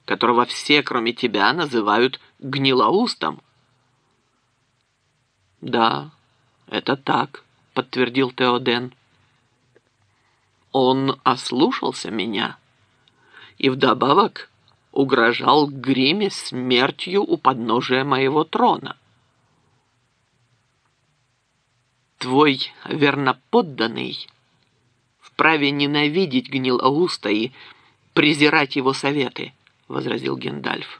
которого все, кроме тебя, называют гнилоустом. Да, это так, подтвердил Теоден. Он ослушался меня и вдобавок угрожал Гриме смертью у подножия моего трона. Твой верноподданный вправе ненавидеть Гнилоуста и презирать его советы, возразил Гендальф.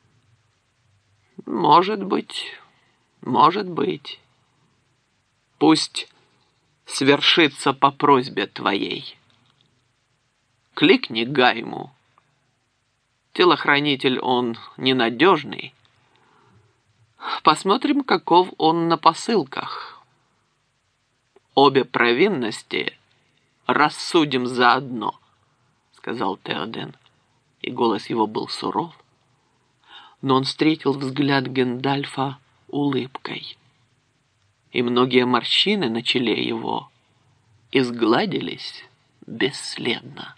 Может быть, может быть. Пусть свершится по просьбе твоей. Кликни Гайму. Телохранитель он ненадежный. Посмотрим, каков он на посылках. Обе провинности рассудим заодно, сказал Теоден, и голос его был суров, но он встретил взгляд Гендальфа улыбкой, и многие морщины на челе его изгладились бесследно.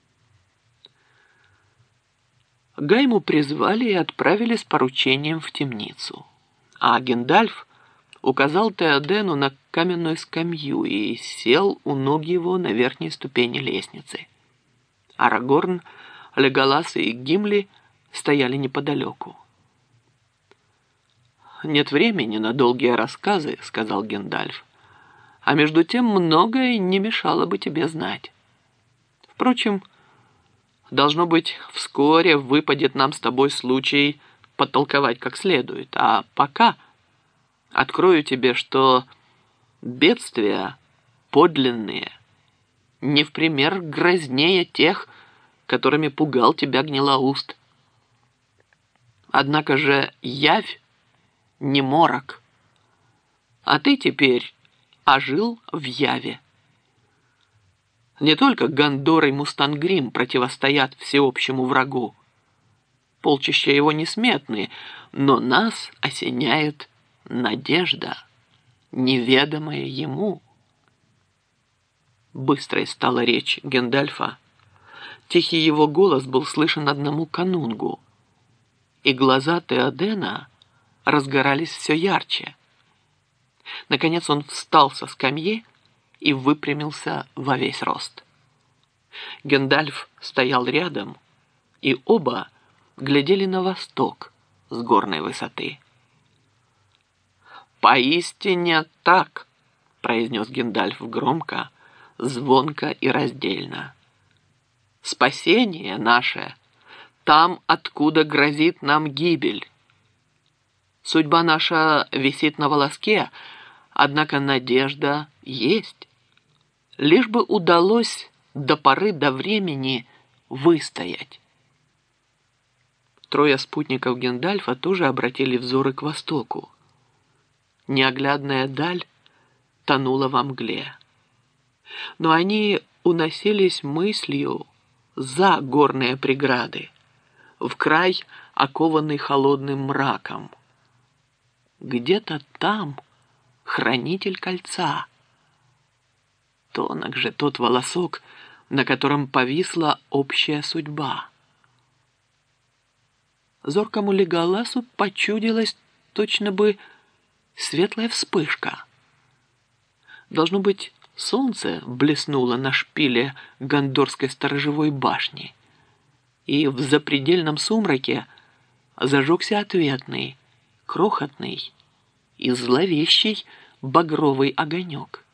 Гайму призвали и отправили с поручением в темницу, а Гендальф указал Теодену на каменную скамью и сел у ног его на верхней ступени лестницы. Арагорн, Леголас и Гимли стояли неподалеку. «Нет времени на долгие рассказы», — сказал Гендальф. «А между тем многое не мешало бы тебе знать. Впрочем, должно быть, вскоре выпадет нам с тобой случай потолковать как следует. А пока открою тебе, что бедствия подлинные, не в пример грознее тех, которыми пугал тебя Гнилоуст. Однако же явь не морок, а ты теперь ожил в яве. Не только Гондор и Мустангрим противостоят всеобщему врагу. Полчища его несметны, но нас осеняет надежда, неведомая ему. Быстрой стала речь Гендальфа. Тихий его голос был слышен одному канунгу, и глаза Теодена разгорались все ярче. Наконец он встал со скамьи и выпрямился во весь рост. Гендальф стоял рядом, и оба глядели на восток с горной высоты. «Поистине так», — произнес Гендальф громко, звонко и раздельно. «Спасение наше там, откуда грозит нам гибель. Судьба наша висит на волоске, однако надежда есть. Лишь бы удалось до поры до времени выстоять». Трое спутников Гендальфа тоже обратили взоры к востоку. Неоглядная даль тонула во мгле. Но они уносились мыслью за горные преграды, в край, окованный холодным мраком. Где-то там хранитель кольца. Тонок же тот волосок, на котором повисла общая судьба. Зоркому Леголасу почудилась точно бы светлая вспышка. Должно быть, солнце блеснуло на шпиле гондорской сторожевой башни, и в запредельном сумраке зажегся ответный, крохотный и зловещий багровый огонек.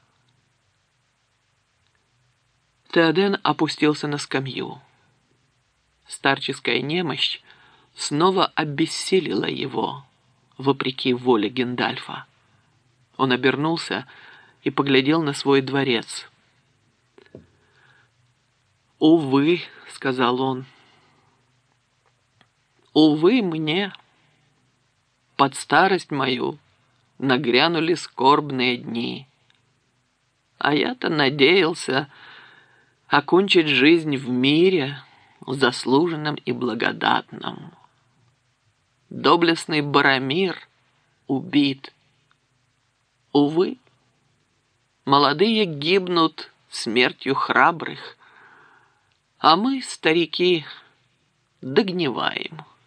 Теоден опустился на скамью. Старческая немощь снова обессилила его, вопреки воле Гендальфа. Он обернулся и поглядел на свой дворец. «Увы», — сказал он, — «увы мне, под старость мою нагрянули скорбные дни, а я-то надеялся окончить жизнь в мире, заслуженном и благодатном. Доблестный Боромир убит. Увы, молодые гибнут смертью храбрых, а мы, старики, догниваем».